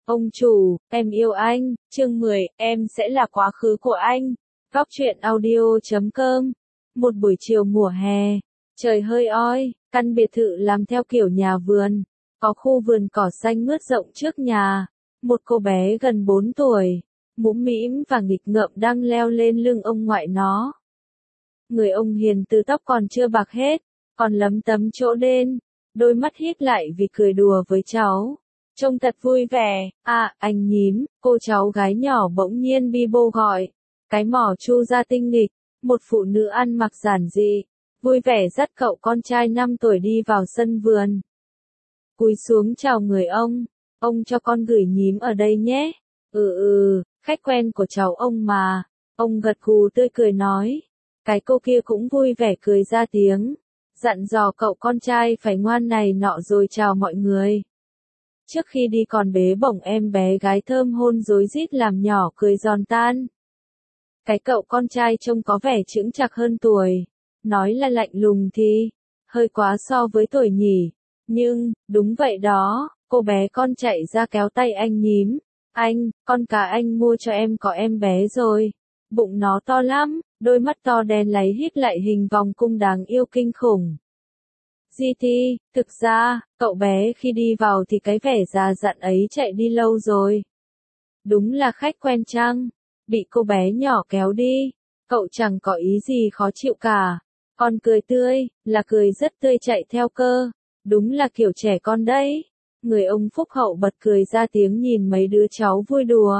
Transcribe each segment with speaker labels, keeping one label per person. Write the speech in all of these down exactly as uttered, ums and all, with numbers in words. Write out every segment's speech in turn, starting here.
Speaker 1: Ông chủ, em yêu anh, chương mười, em sẽ là quá khứ của anh. Góc truyện audio chấm com. Một buổi chiều mùa hè, trời hơi oi, căn biệt thự làm theo kiểu nhà vườn, có khu vườn cỏ xanh mướt rộng trước nhà. Một cô bé gần bốn tuổi, mũm mĩm và nghịch ngợm đang leo lên lưng ông ngoại nó. Người ông hiền từ tóc còn chưa bạc hết, còn lấm tấm chỗ đen, đôi mắt híp lại vì cười đùa với cháu. Trông thật vui vẻ. À, anh nhím, cô cháu gái nhỏ bỗng nhiên bi bô gọi. Cái mỏ chu ra tinh nghịch, một phụ nữ ăn mặc giản dị, vui vẻ dắt cậu con trai năm tuổi đi vào sân vườn. Cúi xuống chào người ông, ông cho con gửi nhím ở đây nhé. Ừ ừ, khách quen của cháu ông mà. Ông gật gù tươi cười nói. Cái cô kia cũng vui vẻ cười ra tiếng, dặn dò cậu con trai phải ngoan này nọ rồi chào mọi người. Trước khi đi còn bế bổng em bé gái thơm hôn rối rít làm nhỏ cười giòn tan. Cái cậu con trai trông có vẻ chững chạc hơn tuổi, nói là lạnh lùng thì hơi quá so với tuổi nhỉ. Nhưng, đúng vậy đó, cô bé con chạy ra kéo tay anh nhím. Anh, con cá anh mua cho em có em bé rồi. Bụng nó to lắm, đôi mắt to đen láy híp lại hình vòng cung đáng yêu kinh khủng. giê tê, thực ra, cậu bé khi đi vào thì cái vẻ già dặn ấy chạy đi lâu rồi. Đúng là khách quen chăng? Bị cô bé nhỏ kéo đi, cậu chẳng có ý gì khó chịu cả. Còn cười tươi, là cười rất tươi chạy theo cơ. Đúng là kiểu trẻ con đấy. Người ông phúc hậu bật cười ra tiếng nhìn mấy đứa cháu vui đùa.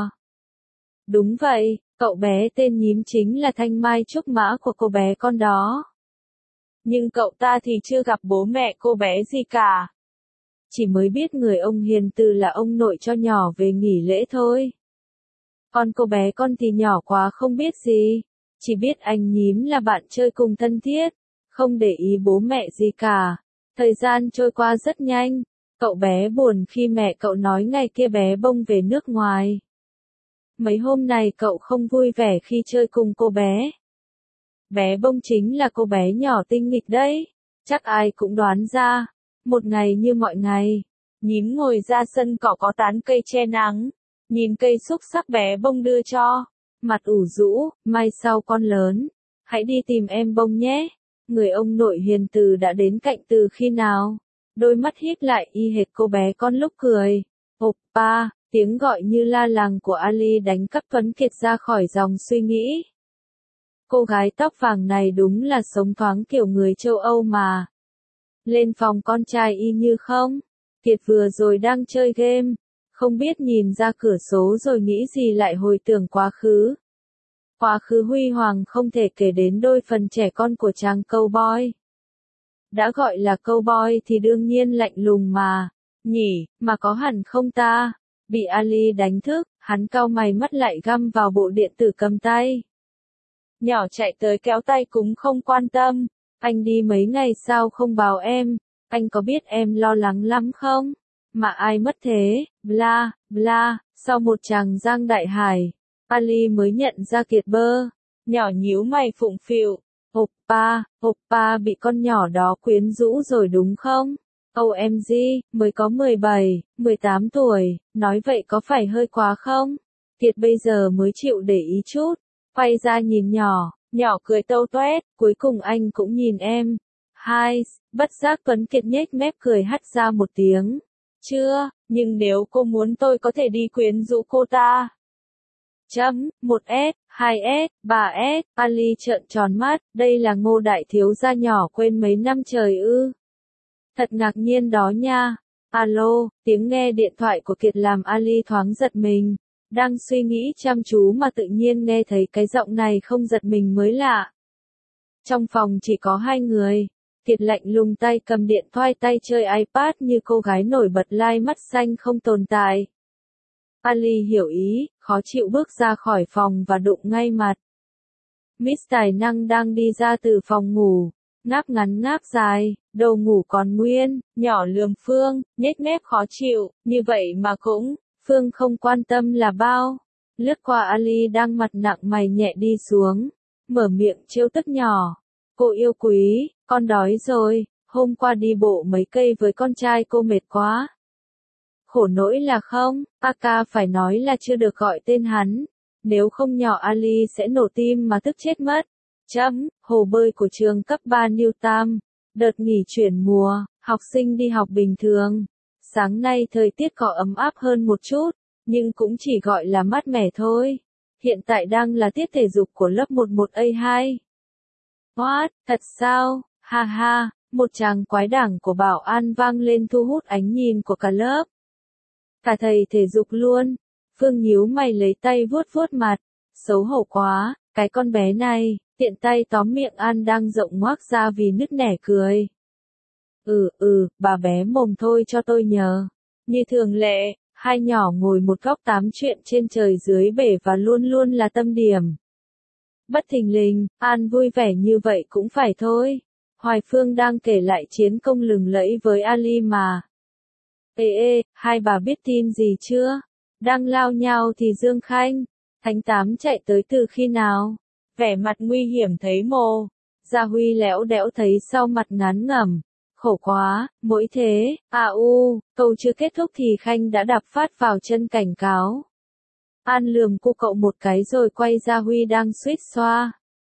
Speaker 1: Đúng vậy, cậu bé tên nhím chính là thanh mai trúc mã của cô bé con đó. Nhưng cậu ta thì chưa gặp bố mẹ cô bé gì cả. Chỉ mới biết người ông hiền từ là ông nội cho nhỏ về nghỉ lễ thôi. Còn cô bé con thì nhỏ quá không biết gì. Chỉ biết anh nhím là bạn chơi cùng thân thiết. Không để ý bố mẹ gì cả. Thời gian trôi qua rất nhanh. Cậu bé buồn khi mẹ cậu nói ngày kia bé bông về nước ngoài. Mấy hôm này cậu không vui vẻ khi chơi cùng cô bé. Bé bông chính là cô bé nhỏ tinh nghịch đấy. Chắc ai cũng đoán ra. Một ngày như mọi ngày, nhím ngồi ra sân cỏ có tán cây che nắng. Nhìn cây xúc sắc bé bông đưa cho. Mặt ủ rũ, mai sau con lớn. Hãy đi tìm em bông nhé. Người ông nội hiền từ đã đến cạnh từ khi nào. Đôi mắt híp lại y hệt cô bé con lúc cười. Oppa, tiếng gọi như la làng của Ali đánh cắp Tuấn Kiệt ra khỏi dòng suy nghĩ. Cô gái tóc vàng này đúng là sống thoáng kiểu người châu Âu mà. Lên phòng con trai y như không. Kiệt vừa rồi đang chơi game. Không biết nhìn ra cửa sổ rồi nghĩ gì lại hồi tưởng quá khứ. Quá khứ huy hoàng không thể kể đến đôi phần trẻ con của chàng cowboy. Đã gọi là cowboy thì đương nhiên lạnh lùng mà. Nhỉ, mà có hẳn không ta? Bị Ali đánh thức, hắn cau mày mắt lại găm vào bộ điện tử cầm tay. Nhỏ chạy tới kéo tay cũng không quan tâm. Anh đi mấy ngày sao không báo em? Anh có biết em lo lắng lắm không? Mà ai mất thế? Bla, bla. Sau một tràng giang đại hải, Ali mới nhận ra Kiệt bơ. Nhỏ nhíu mày phụng phịu. Oppa, Oppa bị con nhỏ đó quyến rũ rồi đúng không? ô em giê, mới có mười bảy, mười tám tuổi, nói vậy có phải hơi quá không? Kiệt bây giờ mới chịu để ý chút. Quay ra nhìn nhỏ, nhỏ cười tâu toét, cuối cùng anh cũng nhìn em. Hai, bất giác Tuấn Kiệt nhếch mép cười hắt ra một tiếng. Chưa, nhưng nếu cô muốn tôi có thể đi quyến rũ cô ta. Chấm, một S, hai S, ba S, Ali trợn tròn mắt, đây là Ngô đại thiếu gia nhỏ quên mấy năm trời ư. Thật ngạc nhiên đó nha. Alo, tiếng nghe điện thoại của Kiệt làm Ali thoáng giật mình. Đang suy nghĩ chăm chú mà tự nhiên nghe thấy cái giọng này không giật mình mới lạ. Trong phòng chỉ có hai người. Kiệt lạnh lùng tay cầm điện thoại tay chơi iPad như cô gái nổi bật lai mắt xanh không tồn tại. Ali hiểu ý, khó chịu bước ra khỏi phòng và đụng ngay mặt. Miss Tài Năng đang đi ra từ phòng ngủ, ngáp ngắn ngáp dài, đầu ngủ còn nguyên, nhỏ lườm Phương, nhếch mép khó chịu, như vậy mà cũng, Phương không quan tâm là bao. Lướt qua Ali đang mặt nặng mày nhẹ đi xuống, mở miệng trêu tức nhỏ. Cô yêu quý, con đói rồi, hôm qua đi bộ mấy cây với con trai cô mệt quá. Khổ nỗi là không, Aka phải nói là chưa được gọi tên hắn. Nếu không nhỏ Ali sẽ nổ tim mà tức chết mất. Chấm, hồ bơi của trường cấp ba Newtam. Đợt nghỉ chuyển mùa, học sinh đi học bình thường. Sáng nay thời tiết có ấm áp hơn một chút, nhưng cũng chỉ gọi là mát mẻ thôi. Hiện tại đang là tiết thể dục của lớp mười một A hai. What, thật sao, ha ha, một tràng quái đảng của Bảo An vang lên thu hút ánh nhìn của cả lớp. Cả thầy thể dục luôn. Phương nhíu mày lấy tay vuốt vuốt mặt. Xấu hổ quá, cái con bé này, tiện tay tóm miệng An đang rộng ngoác ra vì nứt nẻ cười. Ừ, ừ, bà bé mồm thôi cho tôi nhờ. Như thường lệ, hai nhỏ ngồi một góc tám chuyện trên trời dưới bể và luôn luôn là tâm điểm. Bất thình lình, An vui vẻ như vậy cũng phải thôi. Hoài Phương đang kể lại chiến công lừng lẫy với Ali mà. Ê ê, hai bà biết tin gì chưa? Đang lao nhau thì Dương Khanh, Thánh Tám chạy tới từ khi nào? Vẻ mặt nguy hiểm thấy mồ. Gia Huy lẽo đẽo thấy sau mặt ngán ngẩm. Khổ quá, mỗi thế, à u, câu chưa kết thúc thì Khanh đã đạp phát vào chân cảnh cáo. An lườm cô cậu một cái rồi quay Gia Huy đang suýt xoa.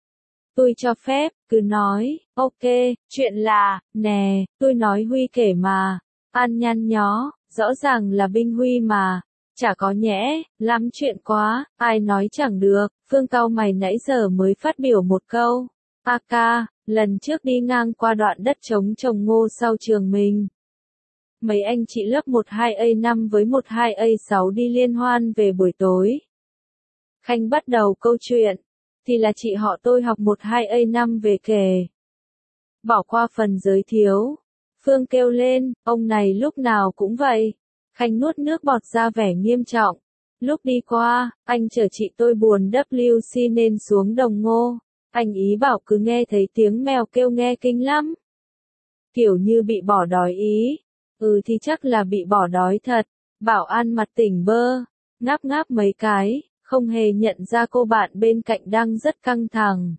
Speaker 1: Tôi cho phép, cứ nói, ok, chuyện là, nè, tôi nói Huy kể mà. An nhăn nhó, rõ ràng là Binh Huy mà. Chả có nhẽ, lắm chuyện quá, ai nói chẳng được. Phương cau mày nãy giờ mới phát biểu một câu. Aka, lần trước đi ngang qua đoạn đất trống trồng ngô sau trường mình. Mấy anh chị lớp mười hai A năm với mười hai A sáu đi liên hoan về buổi tối. Khanh bắt đầu câu chuyện. Thì là chị họ tôi học mười hai A năm về kể. Bỏ qua phần giới thiệu. Phương kêu lên, ông này lúc nào cũng vậy. Khanh nuốt nước bọt ra vẻ nghiêm trọng. Lúc đi qua, anh chở chị tôi buồn W C nên xuống đồng ngô. Anh ý bảo cứ nghe thấy tiếng mèo kêu nghe kinh lắm. Kiểu như bị bỏ đói ý. Ừ thì chắc là bị bỏ đói thật. Bảo An mặt tỉnh bơ. Ngáp ngáp mấy cái, không hề nhận ra cô bạn bên cạnh đang rất căng thẳng.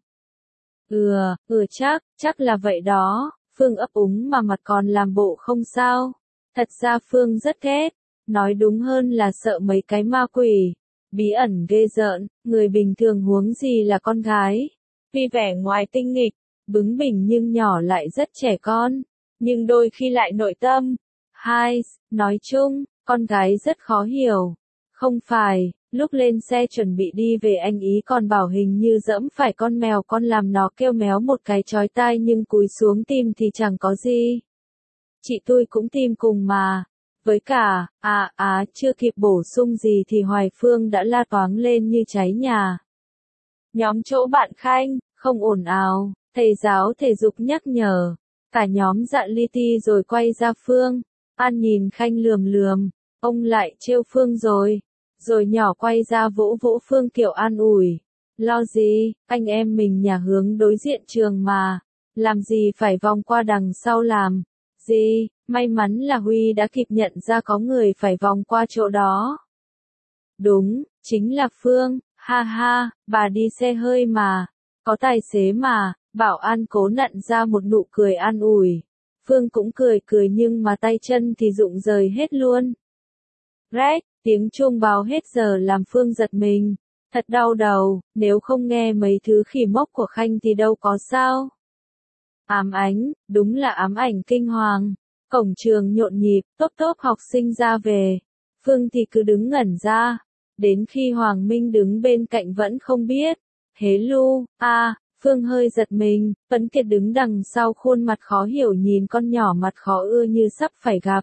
Speaker 1: Ừ, ừ chắc, chắc là vậy đó. Phương ấp úng mà mặt còn làm bộ không sao. Thật ra Phương rất ghét. Nói đúng hơn là sợ mấy cái ma quỷ. Bí ẩn ghê rợn, người bình thường huống gì là con gái. Tuy vẻ ngoài tinh nghịch, bướng bỉnh nhưng nhỏ lại rất trẻ con. Nhưng đôi khi lại nội tâm. Hai, nói chung, con gái rất khó hiểu. Không phải, lúc lên xe chuẩn bị đi về anh ý còn bảo hình như dẫm phải con mèo con làm nó kêu méo một cái chói tai nhưng cúi xuống tìm thì chẳng có gì. Chị tôi cũng tìm cùng mà. Với cả, à à chưa kịp bổ sung gì thì Hoài Phương đã la toáng lên như cháy nhà. Nhóm chỗ bạn Khanh, không ồn ào, thầy giáo thể dục nhắc nhở. Cả nhóm dạn li ti rồi quay ra Phương. An nhìn Khanh lườm lườm, ông lại trêu Phương rồi. Rồi nhỏ quay ra vỗ vỗ Phương kiểu an ủi. Lo gì, anh em mình nhà hướng đối diện trường mà. Làm gì phải vòng qua đằng sau làm. Gì, may mắn là Huy đã kịp nhận ra có người phải vòng qua chỗ đó. Đúng, chính là Phương, ha ha, bà đi xe hơi mà. Có tài xế mà, Bảo An cố nặn ra một nụ cười an ủi. Phương cũng cười cười nhưng mà tay chân thì rụng rời hết luôn. Rét, tiếng chuông báo hết giờ làm Phương giật mình. Thật đau đầu, nếu không nghe mấy thứ khỉ mốc của Khanh thì đâu có sao. Ám ánh, đúng là ám ảnh kinh hoàng. Cổng trường nhộn nhịp, tốp tốp học sinh ra về. Phương thì cứ đứng ngẩn ra. Đến khi Hoàng Minh đứng bên cạnh vẫn không biết. Hế lu, a à, Phương hơi giật mình, Tuấn Kiệt đứng đằng sau khuôn mặt khó hiểu nhìn con nhỏ mặt khó ưa như sắp phải gặp.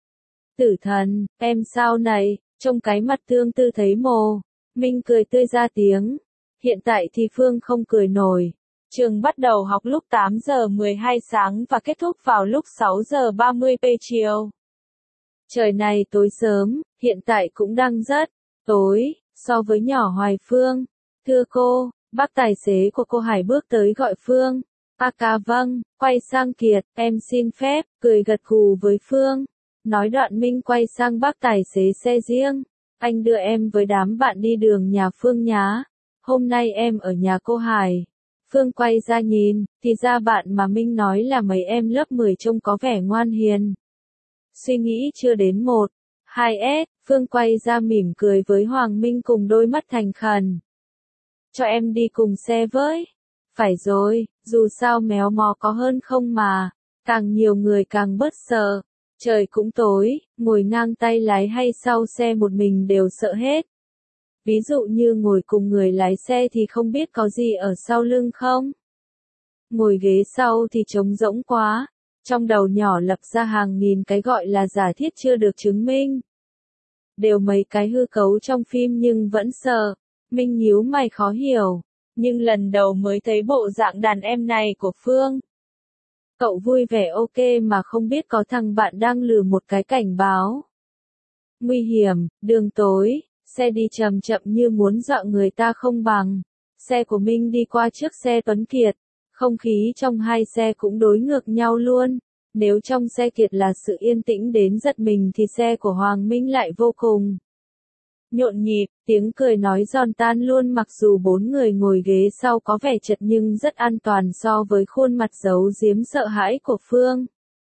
Speaker 1: Tử thần, em sao này, trông cái mặt tương tư thấy mồ. Minh cười tươi ra tiếng. Hiện tại thì Phương không cười nổi. Trường bắt đầu học lúc tám giờ mười hai sáng và kết thúc vào lúc sáu giờ ba mươi chiều. Trời này tối sớm, hiện tại cũng đang rất tối, so với nhỏ Hoài Phương. Thưa cô, bác tài xế của cô Hải bước tới gọi Phương. A ca vâng, quay sang Kiệt, em xin phép, cười gật gù với Phương. Nói đoạn Minh quay sang bác tài xế xe riêng. Anh đưa em với đám bạn đi đường nhà Phương nhá. Hôm nay em ở nhà cô Hải. Phương quay ra nhìn, thì ra bạn mà Minh nói là mấy em lớp mười trông có vẻ ngoan hiền. Suy nghĩ chưa đến một, hai S, Phương quay ra mỉm cười với Hoàng Minh cùng đôi mắt thành khẩn. Cho em đi cùng xe với. Phải rồi, dù sao méo mó có hơn không mà. Càng nhiều người càng bớt sợ. Trời cũng tối, ngồi ngang tay lái hay sau xe một mình đều sợ hết. Ví dụ như ngồi cùng người lái xe thì không biết có gì ở sau lưng không? Ngồi ghế sau thì trống rỗng quá. Trong đầu nhỏ lập ra hàng nghìn cái gọi là giả thiết chưa được chứng minh. Đều mấy cái hư cấu trong phim nhưng vẫn sợ. Minh nhíu mày khó hiểu. Nhưng lần đầu mới thấy bộ dạng đàn em này của Phương. Cậu vui vẻ ok mà không biết có thằng bạn đang lừa một cái cảnh báo. Nguy hiểm, đường tối, xe đi chậm chậm như muốn dọa người ta không bằng. Xe của Minh đi qua trước xe Tuấn Kiệt. Không khí trong hai xe cũng đối ngược nhau luôn. Nếu trong xe Kiệt là sự yên tĩnh đến giật mình thì xe của Hoàng Minh lại vô cùng nhộn nhịp, tiếng cười nói giòn tan luôn mặc dù bốn người ngồi ghế sau có vẻ chật nhưng rất an toàn so với khuôn mặt giấu giếm sợ hãi của Phương.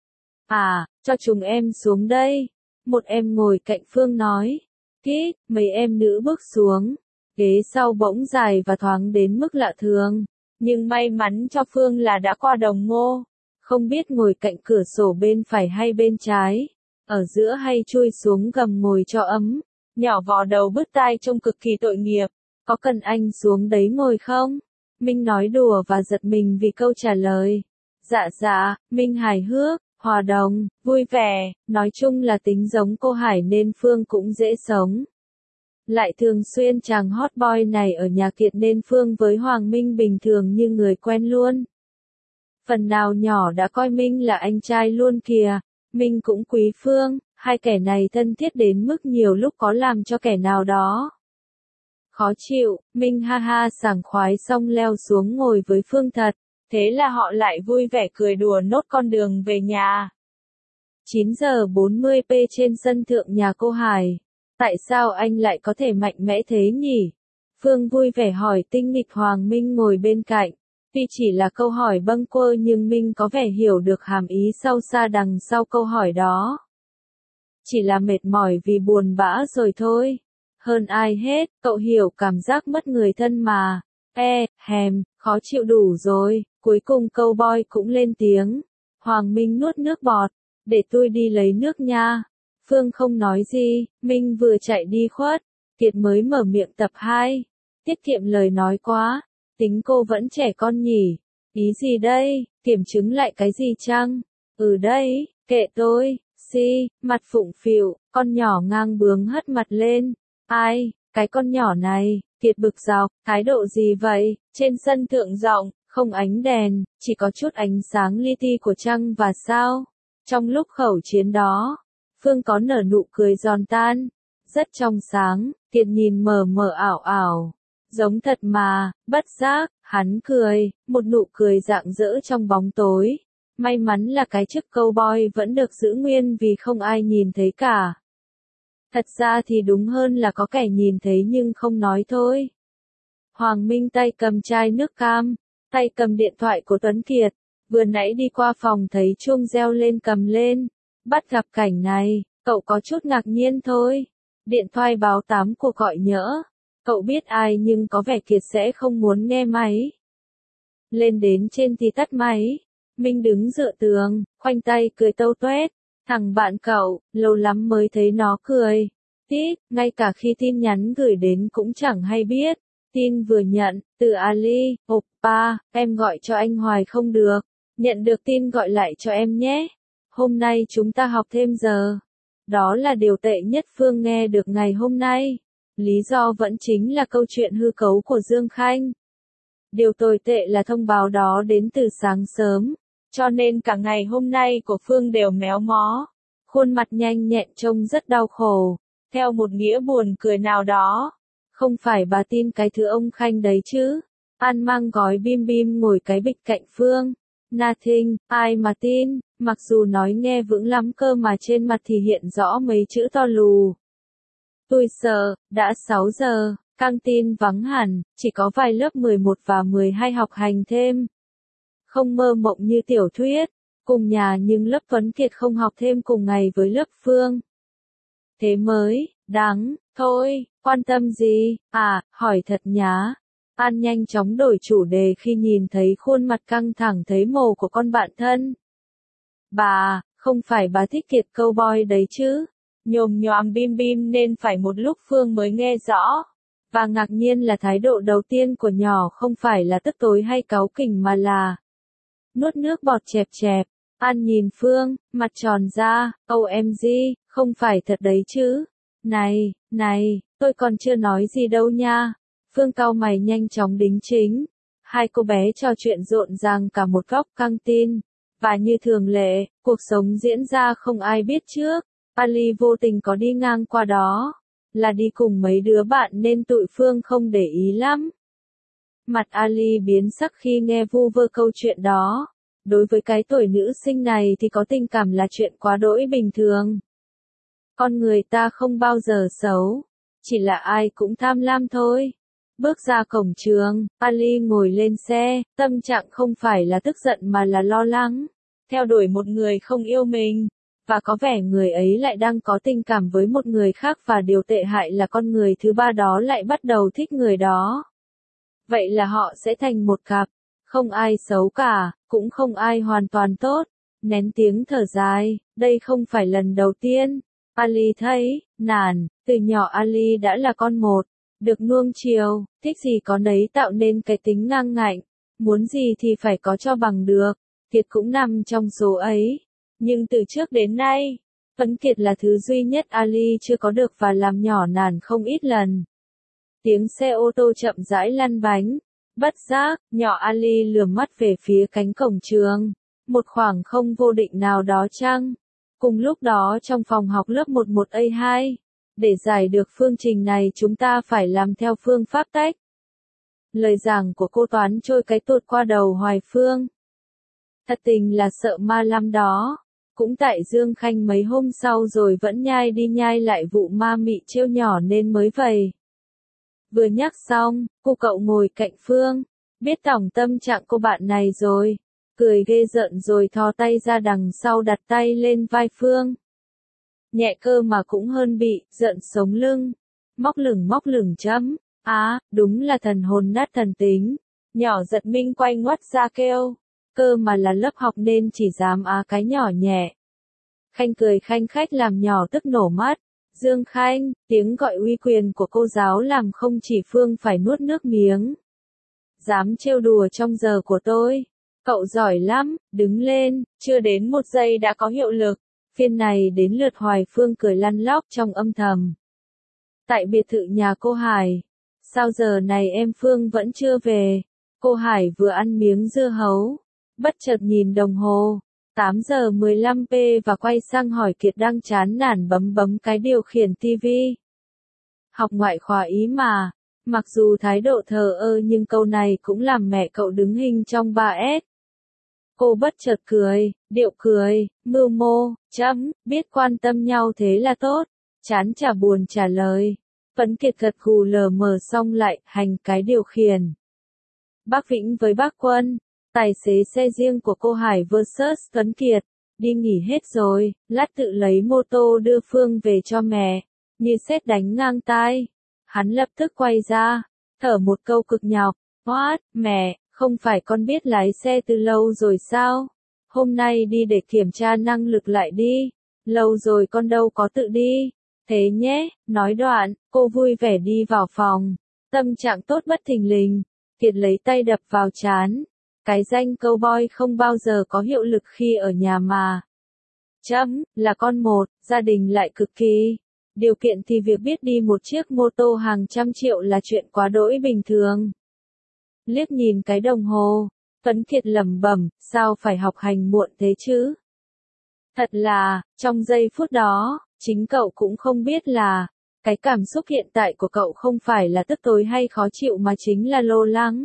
Speaker 1: À, cho chúng em xuống đây. Một em ngồi cạnh Phương nói. Kít, mấy em nữ bước xuống. Ghế sau bỗng dài và thoáng đến mức lạ thường. Nhưng may mắn cho Phương là đã qua đồng ngô. Không biết ngồi cạnh cửa sổ bên phải hay bên trái. Ở giữa hay chui xuống gầm ngồi cho ấm. Nhỏ vò đầu bứt tai trông cực kỳ tội nghiệp. Có cần anh xuống đấy ngồi không? Minh nói đùa và giật mình vì câu trả lời. Dạ dạ, Minh hài hước, hòa đồng, vui vẻ, nói chung là tính giống cô Hải nên Phương cũng dễ sống. Lại thường xuyên chàng hot boy này ở nhà Kiệt nên Phương với Hoàng Minh bình thường như người quen luôn. Phần nào nhỏ đã coi Minh là anh trai luôn kìa. Minh cũng quý Phương, hai kẻ này thân thiết đến mức nhiều lúc có làm cho kẻ nào đó khó chịu. Minh ha ha sảng khoái xong leo xuống ngồi với Phương thật. Thế là họ lại vui vẻ cười đùa nốt con đường về nhà. chín giờ bốn mươi phút trên sân thượng nhà cô Hải. Tại sao anh lại có thể mạnh mẽ thế nhỉ? Phương vui vẻ hỏi tinh nghịch Hoàng Minh ngồi bên cạnh. Tuy chỉ là câu hỏi bâng quơ nhưng Minh có vẻ hiểu được hàm ý sâu xa đằng sau câu hỏi đó. Chỉ là mệt mỏi vì buồn bã rồi thôi. Hơn ai hết, cậu hiểu cảm giác mất người thân mà. E, hèm, khó chịu đủ rồi. Cuối cùng câu boy cũng lên tiếng. Hoàng Minh nuốt nước bọt. Để tôi đi lấy nước nha. Phương không nói gì, Minh vừa chạy đi khuất. Kiệt mới mở miệng tập hai. Tiết kiệm lời nói quá. Tính cô vẫn trẻ con nhỉ. Ý gì đây, kiểm chứng lại cái gì chăng? Ừ đấy, kệ tôi. Si, mặt phụng phịu, con nhỏ ngang bướng hất mặt lên. Ai, cái con nhỏ này, Kiệt bực dọc, thái độ gì vậy? Trên sân thượng rộng, không ánh đèn, chỉ có chút ánh sáng li ti của trăng và sao. Trong lúc khẩu chiến đó, Phương có nở nụ cười giòn tan, rất trong sáng, Kiệt nhìn mờ mờ ảo ảo. Giống thật mà, bất giác, hắn cười, một nụ cười rạng rỡ trong bóng tối. May mắn là cái chức câu boy vẫn được giữ nguyên vì không ai nhìn thấy cả. Thật ra thì đúng hơn là có kẻ nhìn thấy nhưng không nói thôi. Hoàng Minh tay cầm chai nước cam, tay cầm điện thoại của Tuấn Kiệt. Vừa nãy đi qua phòng thấy chuông reo lên cầm lên. Bắt gặp cảnh này, cậu có chút ngạc nhiên thôi. Điện thoại báo tám cuộc gọi nhỡ. Cậu biết ai nhưng có vẻ Kiệt sẽ không muốn nghe máy. Lên đến trên thì tắt máy. Minh đứng dựa tường, khoanh tay cười tâu tuét. Thằng bạn cậu, lâu lắm mới thấy nó cười. Tít, ngay cả khi tin nhắn gửi đến cũng chẳng hay biết. Tin vừa nhận, từ Ali, Oppa, em gọi cho anh hoài không được. Nhận được tin gọi lại cho em nhé. Hôm nay chúng ta học thêm giờ. Đó là điều tệ nhất Phương nghe được ngày hôm nay. Lý do vẫn chính là câu chuyện hư cấu của Dương Khanh. Điều tồi tệ là thông báo đó đến từ sáng sớm. Cho nên cả ngày hôm nay của Phương đều méo mó. Khuôn mặt nhanh nhẹn trông rất đau khổ. Theo một nghĩa buồn cười nào đó. Không phải bà tin cái thứ ông Khanh đấy chứ. An mang gói bim bim ngồi cái bịch cạnh Phương. Nothing, ai mà tin, mặc dù nói nghe vững lắm cơ mà trên mặt thì hiện rõ mấy chữ to lù. Tôi sợ, đã sáu giờ, căng tin vắng hẳn, chỉ có vài lớp mười một và mười hai học hành thêm. Không mơ mộng như tiểu thuyết, cùng nhà nhưng lớp Tuấn Kiệt không học thêm cùng ngày với lớp Phương. Thế mới, đáng, thôi, quan tâm gì, à, hỏi thật nhá. An nhanh chóng đổi chủ đề khi nhìn thấy khuôn mặt căng thẳng thấy mồ của con bạn thân. Bà, không phải bà thích Kiệt Cowboy đấy chứ? Nhồm nhòm bim bim nên phải một lúc Phương mới nghe rõ. Và ngạc nhiên là thái độ đầu tiên của nhỏ không phải là tức tối hay cáu kỉnh mà là nuốt nước bọt chẹp chẹp. An nhìn Phương, mặt tròn ra, ô em giê, không phải thật đấy chứ. Này, này, tôi còn chưa nói gì đâu nha. Phương cau mày nhanh chóng đính chính. Hai cô bé trò chuyện rộn ràng cả một góc căng tin. Và như thường lệ, cuộc sống diễn ra không ai biết trước. Ali vô tình có đi ngang qua đó. Là đi cùng mấy đứa bạn nên tụi Phương không để ý lắm. Mặt Ali biến sắc khi nghe vu vơ câu chuyện đó. Đối với cái tuổi nữ sinh này thì có tình cảm là chuyện quá đỗi bình thường. Con người ta không bao giờ xấu. Chỉ là ai cũng tham lam thôi. Bước ra cổng trường, Ali ngồi lên xe, tâm trạng không phải là tức giận mà là lo lắng. Theo đuổi một người không yêu mình. Và có vẻ người ấy lại đang có tình cảm với một người khác và điều tệ hại là con người thứ ba đó lại bắt đầu thích người đó. Vậy là họ sẽ thành một cặp. Không ai xấu cả, cũng không ai hoàn toàn tốt. Nén tiếng thở dài, đây không phải lần đầu tiên. Ali thấy, nản, từ nhỏ Ali đã là con một. Được nuông chiều, thích gì có nấy tạo nên cái tính ngang ngạnh. Muốn gì thì phải có cho bằng được. Kiệt cũng nằm trong số ấy. Nhưng từ trước đến nay, Tuấn Kiệt là thứ duy nhất Ali chưa có được và làm nhỏ nản không ít lần. Tiếng xe ô tô chậm rãi lăn bánh. Bất giác, nhỏ Ali lườm mắt về phía cánh cổng trường. Một khoảng không vô định nào đó chăng? Cùng lúc đó trong phòng học lớp mười một A hai. Để giải được phương trình này chúng ta phải làm theo phương pháp tách. Lời giảng của cô toán trôi cái tụt qua đầu Hoài Phương. Thật tình là sợ ma lắm đó. Cũng tại Dương Khanh mấy hôm sau rồi vẫn nhai đi nhai lại vụ ma mị trêu nhỏ nên mới vậy. Vừa nhắc xong, cô cậu ngồi cạnh Phương. Biết tổng tâm trạng cô bạn này rồi. Cười ghê rợn rồi thò tay ra đằng sau đặt tay lên vai Phương. Nhẹ cơ mà cũng hơn bị, giận sống lưng. Móc lửng móc lửng chấm. Á, à, đúng là thần hồn nát thần tính. Nhỏ giật mình quay ngoắt ra kêu. Cơ mà là lớp học nên chỉ dám á cái nhỏ nhẹ. Khanh cười khanh khách làm nhỏ tức nổ mắt. Dương Khanh, tiếng gọi uy quyền của cô giáo làm không chỉ Phương phải nuốt nước miếng. Dám trêu đùa trong giờ của tôi. Cậu giỏi lắm, đứng lên, chưa đến một giây đã có hiệu lực. Phiên này đến lượt Hoài Phương cười lăn lóc trong âm thầm. Tại biệt thự nhà cô Hải. Sao giờ này em Phương vẫn chưa về? Cô Hải vừa ăn miếng dưa hấu. Bất chợt nhìn đồng hồ. tám giờ mười lăm p và quay sang hỏi Kiệt đang chán nản bấm bấm cái điều khiển tivi. Học ngoại khóa ý mà. Mặc dù thái độ thờ ơ nhưng câu này cũng làm mẹ cậu đứng hình trong ba S. Cô bất chợt cười, điệu cười, mưu mô, chấm, biết quan tâm nhau thế là tốt. Chán chả buồn trả lời. Tuấn Kiệt gật gù lờ mờ xong lại hành cái điều khiển. Bác Vĩnh với bác Quân. Tài xế xe riêng của cô Hải versus Tuấn Kiệt. Đi nghỉ hết rồi, lát tự lấy mô tô đưa Phương về cho mẹ. Như sét đánh ngang tai. Hắn lập tức quay ra. Thở một câu cực nhọc. What, mẹ, không phải con biết lái xe từ lâu rồi sao? Hôm nay đi để kiểm tra năng lực lại đi. Lâu rồi con đâu có tự đi. Thế nhé, nói đoạn, cô vui vẻ đi vào phòng. Tâm trạng tốt bất thình lình. Kiệt lấy tay đập vào trán. Cái danh cowboy không bao giờ có hiệu lực khi ở nhà mà. Chấm, là con một, gia đình lại cực kỳ. Điều kiện thì việc biết đi một chiếc mô tô hàng trăm triệu là chuyện quá đỗi bình thường. Liếc nhìn cái đồng hồ, Tuấn Kiệt lẩm bẩm, sao phải học hành muộn thế chứ? Thật là, trong giây phút đó, chính cậu cũng không biết là, cái cảm xúc hiện tại của cậu không phải là tức tối hay khó chịu mà chính là lo lắng.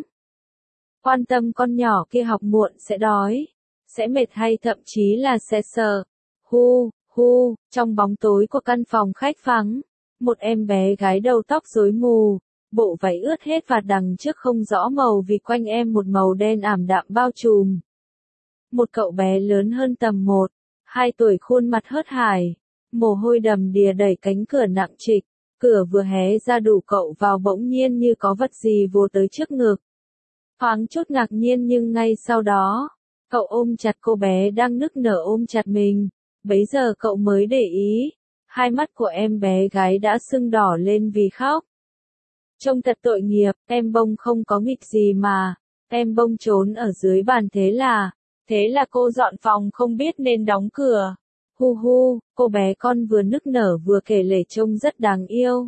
Speaker 1: Quan tâm con nhỏ kia học muộn sẽ đói, sẽ mệt hay thậm chí là sẽ sợ. Hu, hu, trong bóng tối của căn phòng khách vắng, một em bé gái đầu tóc rối mù, bộ váy ướt hết và đằng trước không rõ màu vì quanh em một màu đen ảm đạm bao trùm. Một cậu bé lớn hơn tầm một, hai tuổi khuôn mặt hớt hải, Mồ hôi đầm đìa đẩy cánh cửa nặng trịch, cửa vừa hé ra đủ cậu vào bỗng nhiên như có vật gì vồ tới trước ngực. Thoáng chút ngạc nhiên nhưng ngay sau đó, cậu ôm chặt cô bé đang nức nở ôm chặt mình, bấy giờ cậu mới để ý, hai mắt của em bé gái đã sưng đỏ lên vì khóc. Trông thật tội nghiệp, em bông không có nghịch gì mà, em bông trốn ở dưới bàn thế là, thế là cô dọn phòng không biết nên đóng cửa. Hu hu, cô bé con vừa nức nở vừa kể lể trông rất đáng yêu.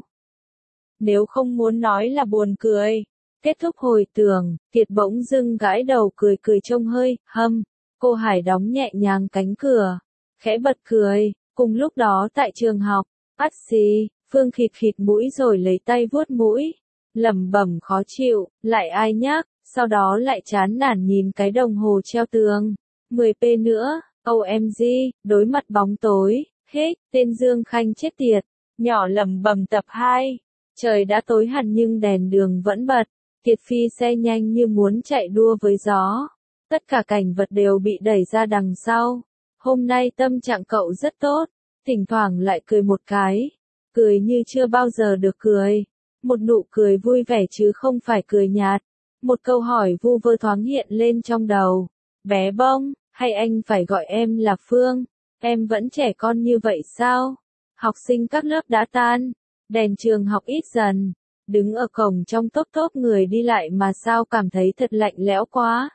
Speaker 1: Nếu không muốn nói là buồn cười. Kết thúc hồi tưởng, Kiệt bỗng dưng gãi đầu cười cười trông hơi, hâm. Cô Hải đóng nhẹ nhàng cánh cửa, khẽ bật cười. Cùng lúc đó tại trường học, ắt xì, Phương khịt khịt mũi rồi lấy tay vuốt mũi. Lẩm bẩm khó chịu, lại ai nhắc, sau đó lại chán nản nhìn cái đồng hồ treo tường. mười phút nữa. ô em giê, đối mặt bóng tối, hết, tên Dương Khanh chết tiệt, nhỏ lẩm bẩm tập hai. Trời đã tối hẳn nhưng đèn đường vẫn bật, Kiệt phi xe nhanh như muốn chạy đua với gió. Tất cả cảnh vật đều bị đẩy ra đằng sau. Hôm nay tâm trạng cậu rất tốt, thỉnh thoảng lại cười một cái, cười như chưa bao giờ được cười. Một nụ cười vui vẻ chứ không phải cười nhạt. Một câu hỏi vu vơ thoáng hiện lên trong đầu. Bé bông, hay anh phải gọi em là Phương? Em vẫn trẻ con như vậy sao? Học sinh các lớp đã tan, đèn trường học ít dần, đứng ở cổng trong tốp tốp người đi lại mà sao cảm thấy thật lạnh lẽo quá.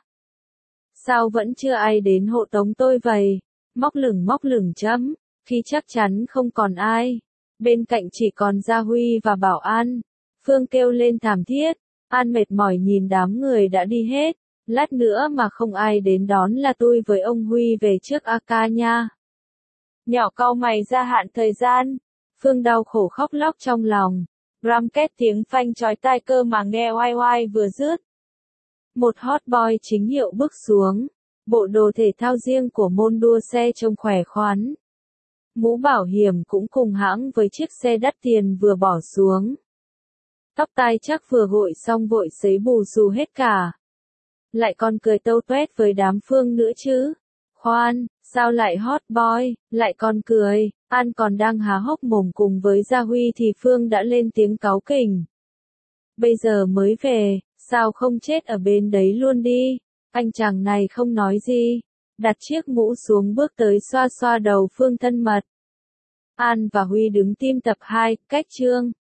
Speaker 1: Sao vẫn chưa ai đến hộ tống tôi vậy? Móc lửng móc lửng chấm, khi chắc chắn không còn ai. Bên cạnh chỉ còn Gia Huy và Bảo An. Phương kêu lên thảm thiết, An mệt mỏi nhìn đám người đã đi hết. Lát nữa mà không ai đến đón là tôi với ông Huy về trước a ca nha. Nhỏ cau mày gia hạn thời gian. Phương đau khổ khóc lóc trong lòng. Ram két tiếng phanh chói tai cơ mà nghe oai oai vừa dứt. Một hot boy chính hiệu bước xuống. Bộ đồ thể thao riêng của môn đua xe trông khỏe khoắn. Mũ bảo hiểm cũng cùng hãng với chiếc xe đắt tiền vừa bỏ xuống. Tóc tai chắc vừa gội xong vội sấy bù xù hết cả. Lại còn cười tâu tuét với đám Phương nữa chứ. Khoan, sao lại hot boy, lại còn cười. An còn đang há hốc mồm cùng với Gia Huy thì Phương đã lên tiếng cáu kỉnh. Bây giờ mới về, sao không chết ở bên đấy luôn đi. Anh chàng này không nói gì. Đặt chiếc mũ xuống bước tới xoa xoa đầu Phương thân mật. An và Huy đứng tim tập hai, cách chương.